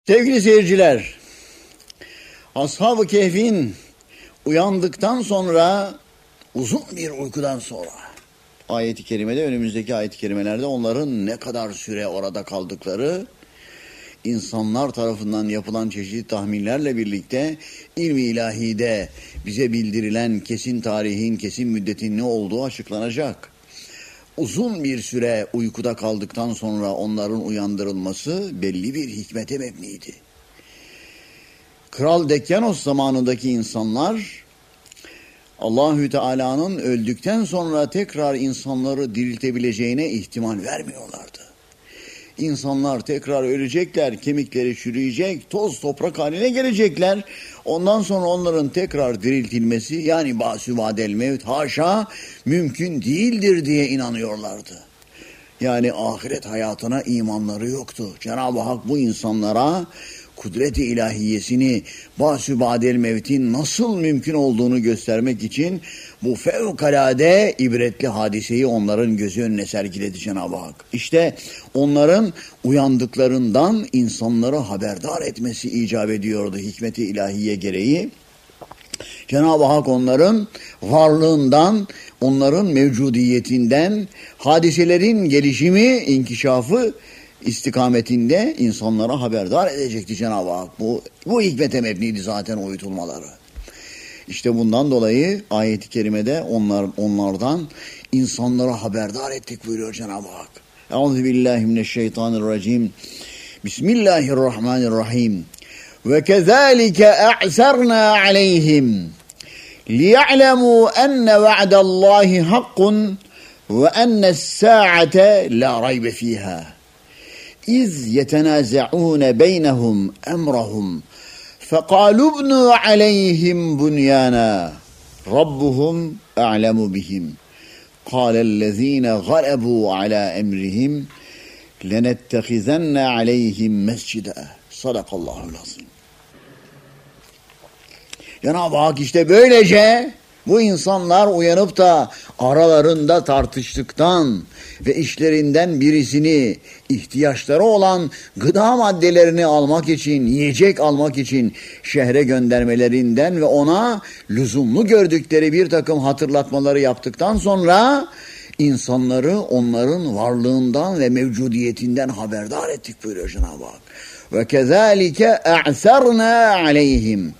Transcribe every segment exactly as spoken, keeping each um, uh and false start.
Sevgili seyirciler, Ashab-ı Kehf'in uyandıktan sonra, uzun bir uykudan sonra, ayet-i kerimede, önümüzdeki ayet-i kerimelerde onların ne kadar süre orada kaldıkları, insanlar tarafından yapılan çeşitli tahminlerle birlikte ilmi ilahide bize bildirilen kesin tarihin, kesin müddetin ne olduğu açıklanacak. Uzun bir süre uykuda kaldıktan sonra onların uyandırılması belli bir hikmete mebniydi. Kral Dekyanos zamanındaki insanlar Allahü Teala'nın öldükten sonra tekrar insanları diriltebileceğine ihtimal vermiyorlardı. İnsanlar tekrar ölecekler, kemikleri çürüyecek, toz toprak haline gelecekler. Ondan sonra onların tekrar diriltilmesi, yani basüvadel mevt, haşa, mümkün değildir diye inanıyorlardı. Yani ahiret hayatına imanları yoktu. Cenab-ı Hak bu insanlara kudret-i ilahiyesini, basüvadel mevtin nasıl mümkün olduğunu göstermek için bu fevkalade ibretli hadiseyi onların gözü önüne sergiledi Cenab-ı Hak. İşte onların uyandıklarından insanları haberdar etmesi icap ediyordu hikmet-i ilahiye gereği. Cenab-ı Hak onların varlığından, onların mevcudiyetinden, hadiselerin gelişimi, inkişafı istikametinde insanlara haberdar edecekti Cenab-ı Hak. Bu, bu hikmete mebniydi zaten uyutulmaları. İşte bundan dolayı ayet-i kerimede onlar, onlardan insanlara haberdar ettik buyuruyor Cenab-ı Hak. Euzubillahimineşşeytanirracim. Bismillahirrahmanirrahim. Ve kezalike a'sarna aleyhim liya'lemû enne va'dallahi hakkun ve enne's-sâ'ate la raybe fîhâ. İz yetenâze'ûne beynehum emrahum فَقَالُوا ابْنُوا عَلَيْهِمْ بُنْيَانًا رَبُّهُمْ أَعْلَمُ بِهِمْ قَالَ الَّذ۪ينَ غَلَبُوا عَلَى اَمْرِهِمْ لَنَتَّخِذَنَّ عَلَيْهِمْ مَسْجِدًا Sadakallahul azim. Cenab-ı Hak işte böylece bu insanlar uyanıp da aralarında tartıştıktan ve işlerinden birisini, ihtiyaçları olan gıda maddelerini almak için, yiyecek almak için şehre göndermelerinden ve ona lüzumlu gördükleri bir takım hatırlatmaları yaptıktan sonra insanları onların varlığından ve mevcudiyetinden haberdar ettik buyuruyor Cenab-ı Hak. Ve kezalike a'sarna aleyhim.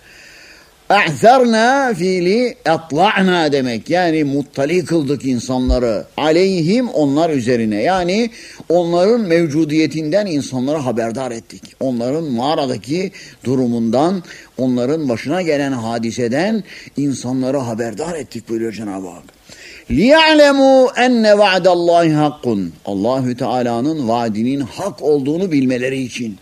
A'zarna fiili atla'na demek. Yani muttali kıldık insanları. Aleyhim, onlar üzerine. Yani onların mevcudiyetinden insanlara haberdar ettik. Onların mağaradaki durumundan, onların başına gelen hadiseden insanları haberdar ettik buyuruyor Cenab-ı Hak. لِيَعْلَمُوا اَنَّ وَعْدَ اللّٰهِ حَقٌّ Allahü Teala'nın vaadinin hak olduğunu bilmeleri için.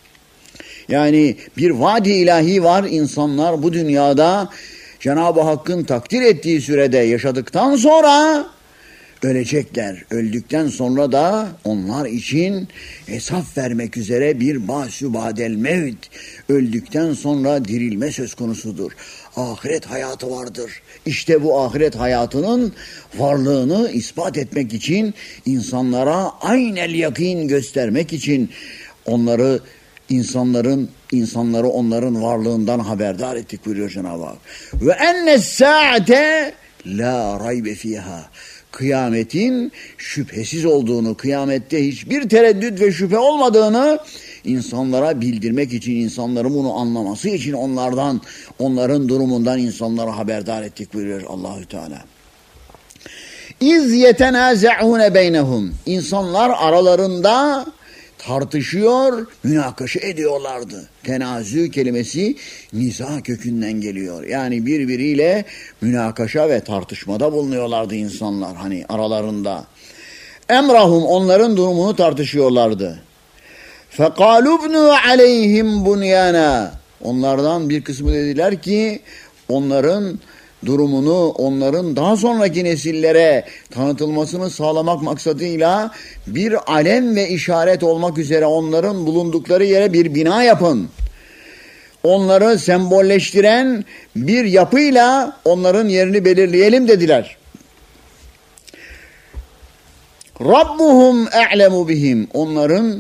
Yani bir vaadi ilahi var, insanlar bu dünyada Cenab-ı Hakk'ın takdir ettiği sürede yaşadıktan sonra ölecekler. Öldükten sonra da onlar için hesap vermek üzere bir basübadel mevt, öldükten sonra dirilme söz konusudur. Ahiret hayatı vardır. İşte bu ahiret hayatının varlığını ispat etmek için, insanlara aynel yakin göstermek için onları İnsanların, insanları onların varlığından haberdar ettik buyuruyor Cenab-ı Hak. Ve enne's-sâ'ate la raybe fîhâ. Kıyametin şüphesiz olduğunu, kıyamette hiçbir tereddüt ve şüphe olmadığını insanlara bildirmek için, insanların bunu anlaması için onlardan, onların durumundan insanlara haberdar ettik buyuruyor Allahü Teala. İz yetenâze'ûne beynehum. İnsanlar aralarında tartışıyor, münakaşa ediyorlardı. Tenazü kelimesi niza kökünden geliyor. Yani birbiriyle münakaşa ve tartışmada bulunuyorlardı insanlar hani aralarında. Emrahum, onların durumunu tartışıyorlardı. فَقَالُوا ابْنُوا عَلَيْهِمْ بُنْيَانًا Onlardan bir kısmı dediler ki onların durumunu, onların daha sonraki nesillere tanıtılmasını sağlamak maksadıyla bir alem ve işaret olmak üzere onların bulundukları yere bir bina yapın. Onları sembolleştiren bir yapıyla onların yerini belirleyelim dediler. Rabbuhum e'lemu bihim. Onların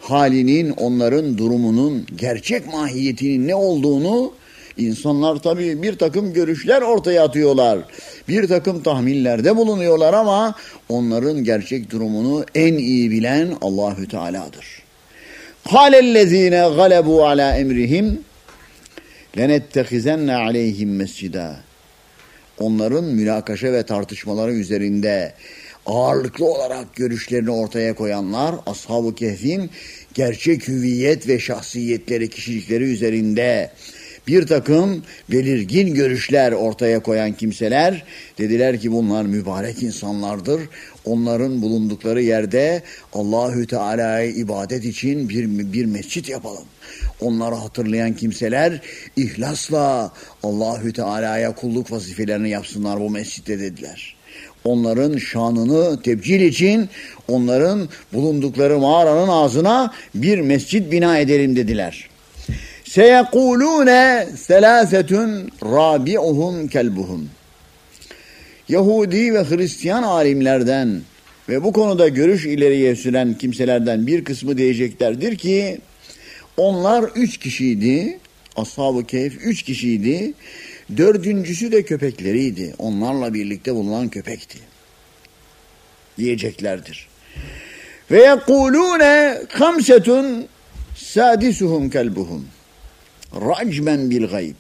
halinin, onların durumunun, gerçek mahiyetinin ne olduğunu insanlar tabii bir takım görüşler ortaya atıyorlar. Bir takım tahminlerde bulunuyorlar ama onların gerçek durumunu en iyi bilen Allahü Teala'dır. Kâlellezîne galebû alâ emrihim lenettehizenne aleyhim mescida. Onların münakaşa ve tartışmaları üzerinde ağırlıklı olarak görüşlerini ortaya koyanlar, Ashab-ı Kehf'in gerçek hüviyet ve şahsiyetleri, kişilikleri üzerinde bir takım belirgin görüşler ortaya koyan kimseler dediler ki bunlar mübarek insanlardır. Onların bulundukları yerde Allahü Teala'ya ibadet için bir, bir mescit yapalım. Onları hatırlayan kimseler ihlasla Allahü Teala'ya kulluk vazifelerini yapsınlar bu mescitte dediler. Onların şanını tebcil için onların bulundukları mağaranın ağzına bir mescit bina edelim dediler. Seyekulune selâsetun râbi'uhum kelbuhum. Yahudi ve Hristiyan alimlerden ve bu konuda görüş ileriye süren kimselerden bir kısmı diyeceklerdir ki onlar üç kişiydi. Ashab-ı Kehf üç kişiydi. Dördüncüsü de köpekleriydi. Onlarla birlikte bulunan köpekti. Diyeceklerdir. Ve yekulune hamsetun sadisuhum kelbuhum. Racmen bil gayb.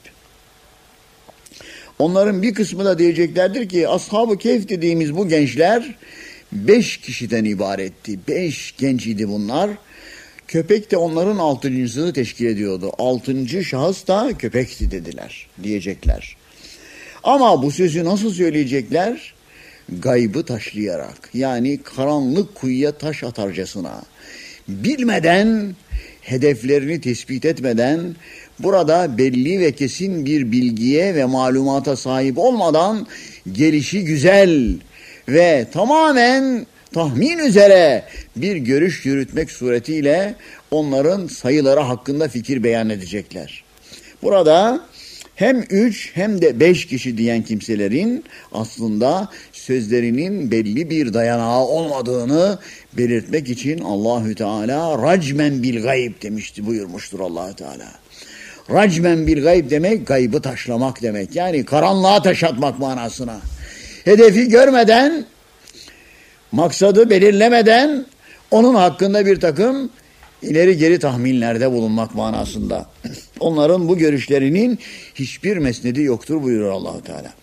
Onların bir kısmı da diyeceklerdir ki Ashab-ı Kehf dediğimiz bu gençler beş kişiden ibaretti. Beş genç idi bunlar. Köpek de onların altıncısını teşkil ediyordu. Altıncı şahıs da köpekti dediler, diyecekler. Ama bu sözü nasıl söyleyecekler? Gaybı taşlayarak, yani karanlık kuyuya taş atarcasına, bilmeden, hedeflerini tespit etmeden, burada belli ve kesin bir bilgiye ve malumata sahip olmadan gelişi güzel ve tamamen tahmin üzere bir görüş yürütmek suretiyle onların sayıları hakkında fikir beyan edecekler. Burada hem üç hem de beş kişi diyen kimselerin aslında sözlerinin belli bir dayanağı olmadığını belirtmek için Allahü Teala racmen bil gayb demişti, buyurmuştur Allahü Teala. Racmen bil gayb demek gaybı taşlamak demek. Yani karanlığa taş atmak manasına. Hedefi görmeden, maksadı belirlemeden onun hakkında bir takım ileri geri tahminlerde bulunmak manasında. Onların bu görüşlerinin hiçbir mesnedi yoktur buyuruyor Allah-u Teala.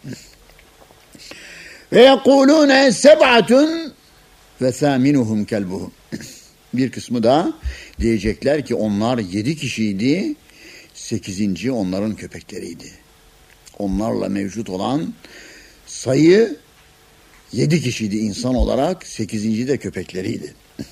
Ve yekulune seb'atun ve thaminuhum kelbuhum. Bir kısmı da diyecekler ki onlar yedi kişiydi, sekizinci onların köpekleriydi. Onlarla mevcut olan sayı yedi kişiydi insan olarak, sekizinci de köpekleriydi.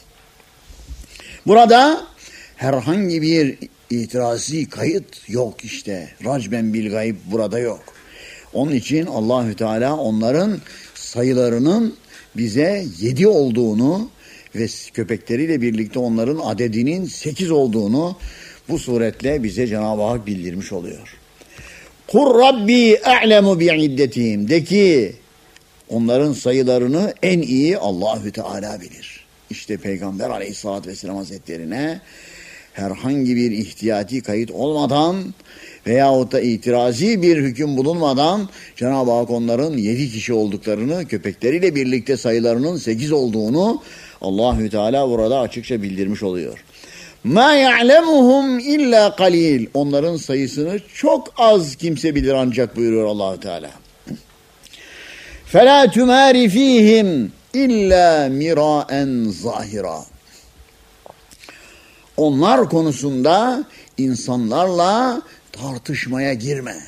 Burada herhangi bir itirazi kayıt yok işte. Racben bil gayb burada yok. Onun için Allahü Teala onların sayılarının bize yedi olduğunu ve köpekleriyle birlikte onların adedinin sekiz olduğunu bu suretle bize Cenab-ı Hak bildirmiş oluyor. Kur Rabbi a'lemu bi'iddetihim. De ki onların sayılarını en iyi Allahü Teala bilir. İşte Peygamber Aleyhisselatü Vesselam Hazretlerine herhangi bir ihtiyati kayıt olmadan veyahut da itirazi bir hüküm bulunmadan Cenab-ı Hak onların yedi kişi olduklarını, köpekleriyle birlikte sayılarının sekiz olduğunu Allahü Teala burada açıkça bildirmiş oluyor. Ma ya'lemuhum illa qalil. Onların sayısını çok az kimse bilir ancak buyuruyor Allahü Teala. Fela tumari fihim illa miraen zahira. Onlar konusunda insanlarla tartışmaya girme.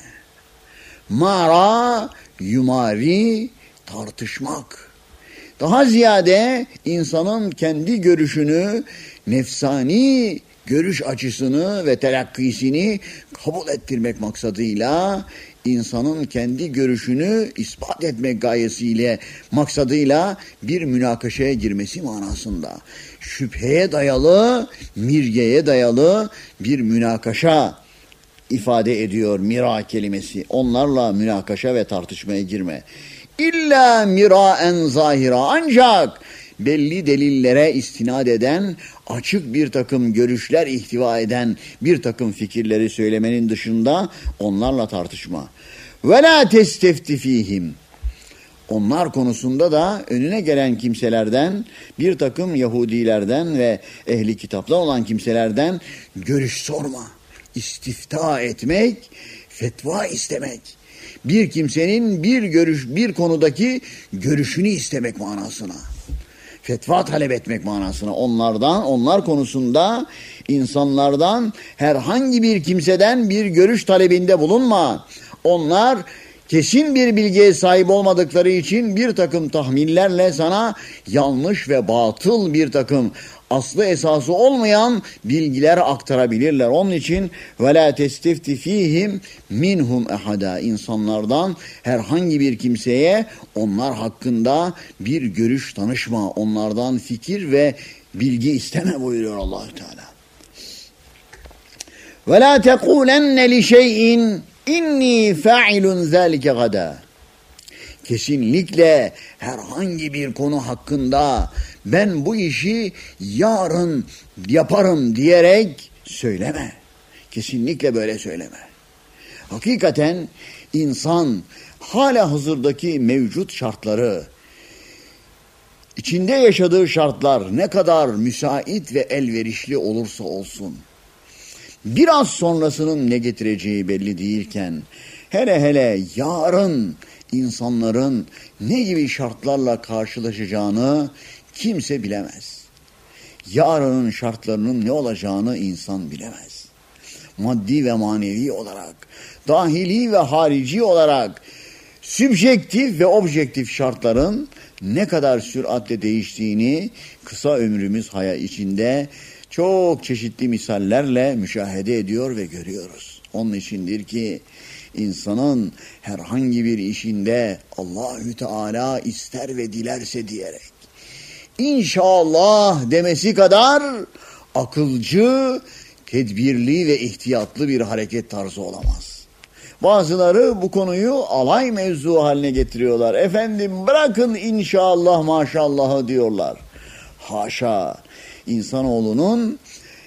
Mara, yumari, tartışmak. Daha ziyade insanın kendi görüşünü, nefsani görüş açısını ve telakkisini kabul ettirmek maksadıyla, insanın kendi görüşünü ispat etmek gayesiyle, maksadıyla bir münakaşaya girmesi manasında. Şüpheye dayalı, mirgeye dayalı bir münakaşa ifade ediyor mira kelimesi. Onlarla münakaşa ve tartışmaya girme. İlla miraen zahira, ancak belli delillere istinad eden açık bir takım görüşler ihtiva eden bir takım fikirleri söylemenin dışında onlarla tartışma. Ve la testefti fihim. Onlar konusunda da önüne gelen kimselerden, bir takım Yahudilerden ve ehli kitapta olan kimselerden görüş sorma, istifta etmek, fetva istemek. Bir kimsenin bir görüş, bir konudaki görüşünü istemek manasına. Fetva talep etmek manasına. Onlardan, onlar konusunda insanlardan herhangi bir kimseden bir görüş talebinde bulunma. Onlar kesin bir bilgiye sahip olmadıkları için bir takım tahminlerle sana yanlış ve batıl bir takım aslı esası olmayan bilgiler aktarabilirler. Onun için وَلَا تَسْتِفْتِ ف۪يهِمْ minhum ehada, insanlardan herhangi bir kimseye onlar hakkında bir görüş tanışma, onlardan fikir ve bilgi isteme buyuruyor Allahü Teala. وَلَا تَقُولَنَّ لِشَيْءٍ inni fa'ilun zalike gada. Kesinlikle herhangi bir konu hakkında ben bu işi yarın yaparım diyerek söyleme. Kesinlikle böyle söyleme. Hakikaten insan hala hazırdaki mevcut şartları, içinde yaşadığı şartlar ne kadar müsait ve elverişli olursa olsun, biraz sonrasının ne getireceği belli değilken, hele hele yarın insanların ne gibi şartlarla karşılaşacağını kimse bilemez. Yarının şartlarının ne olacağını insan bilemez. Maddi ve manevi olarak, dahili ve harici olarak, sübjektif ve objektif şartların ne kadar süratle değiştiğini kısa ömrümüz hayat içinde çok çeşitli misallerle müşahede ediyor ve görüyoruz. Onun içindir ki insanın herhangi bir işinde Allahü Teala ister ve dilerse diyerek İnşallah demesi kadar akılcı, tedbirli ve ihtiyatlı bir hareket tarzı olamaz. Bazıları bu konuyu alay mevzu haline getiriyorlar. Efendim bırakın inşallah maşallahı diyorlar. Haşa, insanoğlunun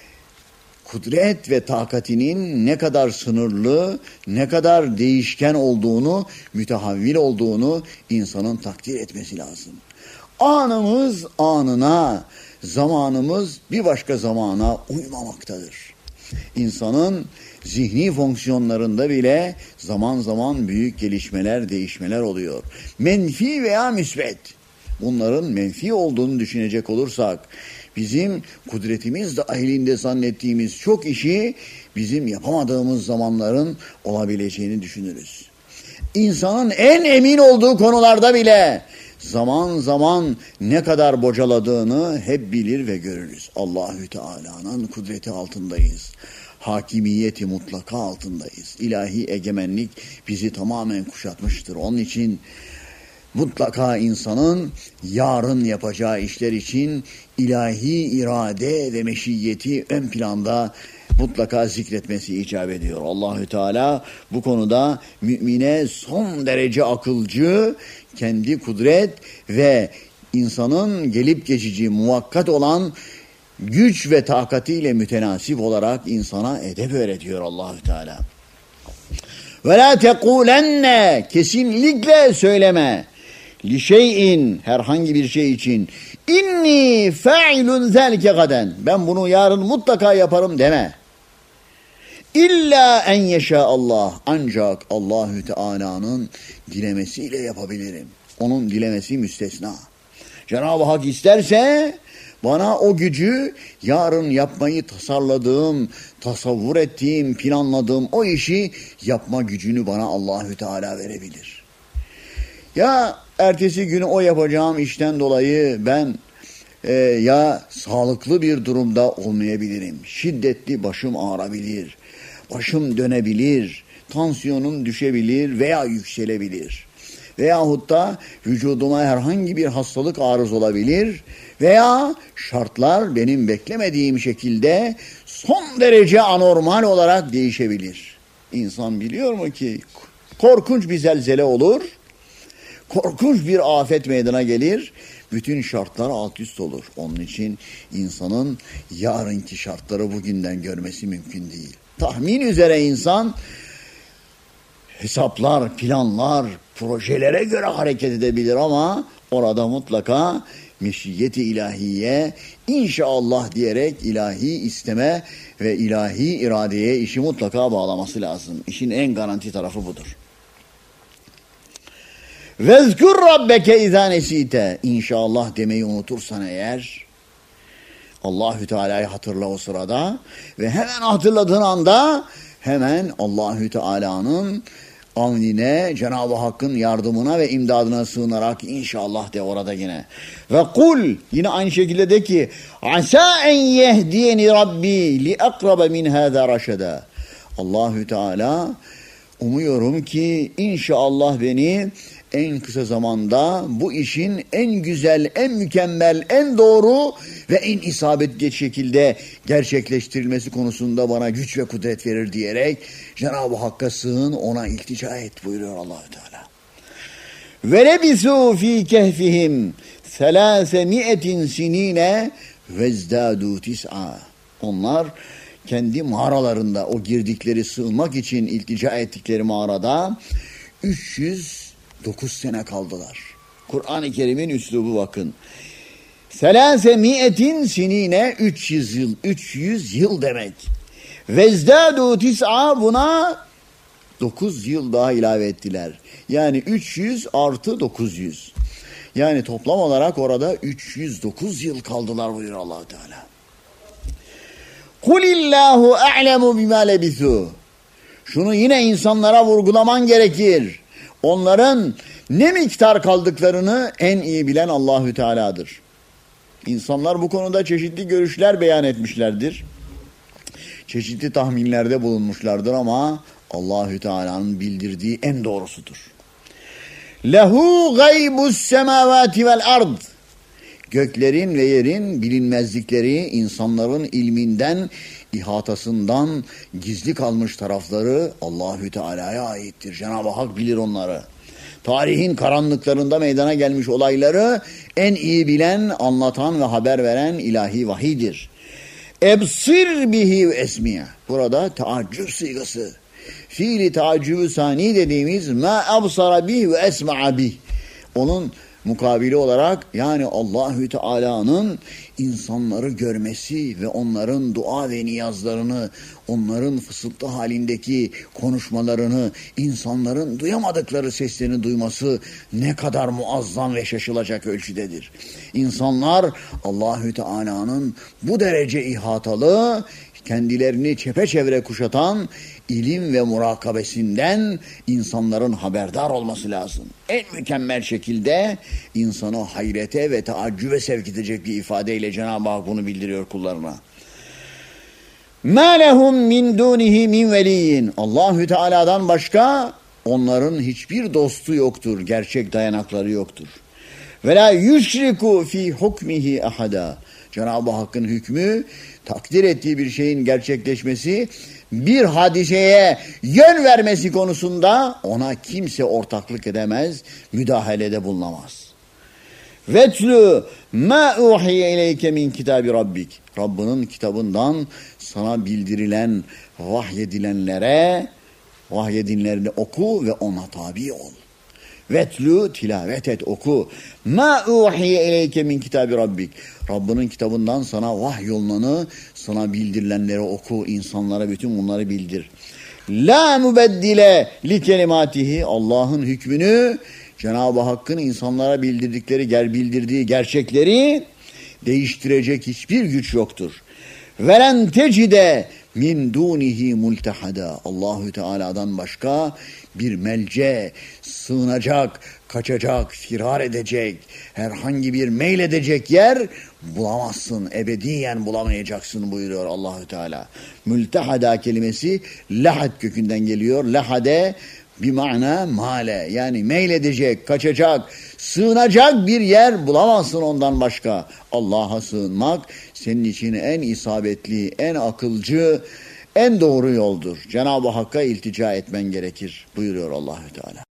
kudret ve takatinin ne kadar sınırlı, ne kadar değişken olduğunu, mütehavvil olduğunu insanın takdir etmesi lazım. Anımız anına, zamanımız bir başka zamana uymamaktadır. İnsanın zihni fonksiyonlarında bile zaman zaman büyük gelişmeler, değişmeler oluyor. Menfi veya müsbet. Bunların menfi olduğunu düşünecek olursak, bizim kudretimiz dahilinde zannettiğimiz çok işi bizim yapamadığımız zamanların olabileceğini düşünürüz. İnsanın en emin olduğu konularda bile zaman zaman ne kadar bocaladığını hep bilir ve görürüz. Allahü Teala'nın kudreti altındayız. Hakimiyeti mutlaka altındayız. İlahi egemenlik bizi tamamen kuşatmıştır. Onun için mutlaka insanın yarın yapacağı işler için ilahi irade ve meşiyeti ön planda mutlaka zikretmesi icap ediyor. Allahü Teala bu konuda mümine son derece akılcı, kendi kudret ve insanın gelip geçici muvakkat olan güç ve takatiyle mütenasip olarak insana edep öğretiyor Allahü Teala. Ve la tekulenne, kesinlikle söyleme. Li şeyin, herhangi bir şey için, inni fa'ilun zelke gaden, ben bunu yarın mutlaka yaparım deme. İlla en yeşâ Allah, ancak Allahü Teala'nın dilemesiyle yapabilirim. Onun dilemesi müstesna. Cenab-ı Hak isterse bana o gücü yarın yapmayı tasarladığım, tasavvur ettiğim, planladığım o işi yapma gücünü bana Allahü Teala verebilir. Ya ertesi günü o yapacağım işten dolayı ben e, ya sağlıklı bir durumda olmayabilirim. Şiddetli başım ağrabilir, başım dönebilir, tansiyonum düşebilir veya yükselebilir. Veyahut da vücuduma herhangi bir hastalık arız olabilir veya şartlar benim beklemediğim şekilde son derece anormal olarak değişebilir. İnsan biliyor mu ki korkunç bir zelzele olur, korkunç bir afet meydana gelir bütün şartlar alt üst olur. Onun için insanın yarınki şartları bugünden görmesi mümkün değil. Tahmin üzere insan hesaplar, planlar, projelere göre hareket edebilir ama orada mutlaka meşiyeti ilahiye, inşallah diyerek ilahi isteme ve ilahi iradeye işi mutlaka bağlaması lazım. İşin en garanti tarafı budur. Vezkur rabbeke izâ nesîte. İnşallah demeyi unutursan eğer, Allahü Teala'yı hatırla o sırada ve hemen hatırladığın anda hemen Allahü Teala'nın avnine, Cenab-ı Hakk'ın yardımına ve imdadına sığınarak inşallah de orada yine. Ve kul, yine aynı şekilde de ki asa en yehdiyeni Rabbi li akrabe min hâzâ raşeda. Allahü Teala umuyorum ki inşallah beni en kısa zamanda bu işin en güzel, en mükemmel, en doğru ve en isabetli şekilde gerçekleştirilmesi konusunda bana güç ve kudret verir diyerek Cenab-ı Hakk'a sığın, ona iltica et buyuruyor Allah-u Teala. Ve lebisû fî kehfihim selâsemiyetin sinîne vezdâdû tis'a. Onlar kendi mağaralarında, o girdikleri, sığınmak için iltica ettikleri mağarada üç yüz dokuz sene kaldılar. Kur'an-ı Kerim'in üslubu bakın. Selâse mi'etin sinine üç yüz yıl, üç yüz yıl demek. Vezdâdû tis'a, buna dokuz yıl daha ilave ettiler. Yani üç yüz artı dokuz yüz. Yani toplam olarak orada üç yüz dokuz yıl kaldılar buyuruyor Allah-u Teala. Kulillâhu a'lemu bimâ lebithû. Şunu yine insanlara vurgulaman gerekir. Onların ne miktar kaldıklarını en iyi bilen Allahü Teala'dır. İnsanlar bu konuda çeşitli görüşler beyan etmişlerdir. Çeşitli tahminlerde bulunmuşlardır ama Allahü Teala'nın bildirdiği en doğrusudur. Lehu gaybus semavati vel ard. Göklerin ve yerin bilinmezlikleri, insanların ilminden, ihatasından gizli kalmış tarafları Allahü Teala'ya aittir. Cenab-ı Hak bilir onları. Tarihin karanlıklarında meydana gelmiş olayları en iyi bilen, anlatan ve haber veren ilahi vahidir. Ebsir bihi ve esmiye. Burada taaccüb sigası. Fiili taaccübü sani dediğimiz ma absara bih ve esma'a bih. Onun mukabili olarak yani Allahü Teala'nın insanları görmesi ve onların dua ve niyazlarını, onların fısıltı halindeki konuşmalarını, insanların duyamadıkları seslerini duyması ne kadar muazzam ve şaşılacak ölçüdedir. İnsanlar Allahü Teala'nın bu derece ihatalı, kendilerini çepeçevre kuşatan ilim ve murakabesinden insanların haberdar olması lazım. En mükemmel şekilde insanı hayrete ve taaccübe sevk edecek bir ifadeyle Cenab-ı Hak bunu bildiriyor kullarına. مَا لَهُمْ مِنْ دُونِهِ مِنْ وَلِيٍّ. Allahü Teala'dan başka onların hiçbir dostu yoktur, gerçek dayanakları yoktur. وَلَا يُشْرِكُ ف۪ي حُكْمِهِ أَحَدًا. Cenab-ı Hakk'ın hükmü, takdir ettiği bir şeyin gerçekleşmesi, bir hadiseye yön vermesi konusunda ona kimse ortaklık edemez, müdahalede bulunamaz. Vetlü ma uhiye ileyke min kitabi rabbik. Rabbinin kitabından sana bildirilen, vahyedilenlere, vahyedinlerini oku ve ona tabi ol. Vetlü, tilavet et, oku. Ma uhiye ileyke min kitabi rabbik. Rabbinin kitabından sana vahyolunanı, sana bildirilenleri oku, insanlara bütün bunları bildir. La mubeddile li kelimatihi. Allah'ın hükmünü, Cenab-ı Hakk'ın insanlara bildirdikleri, ger bildirdiği gerçekleri değiştirecek hiçbir güç yoktur. Velen tecide min dunihi multahada. Allahü Teala'dan başka bir melce, sığınacak, kaçacak, firar edecek, herhangi bir meyledecek yer bulamazsın. Ebediyen bulamayacaksın buyuruyor Allahü Teala. Multahada kelimesi lahad kökünden geliyor. Lahade bir mana male, yani meyledecek, kaçacak, sığınacak bir yer bulamazsın ondan başka. Allah'a sığınmak senin için en isabetli, en akılcı, en doğru yoldur. Cenab-ı Hakk'a iltica etmen gerekir buyuruyor Allahü Teala.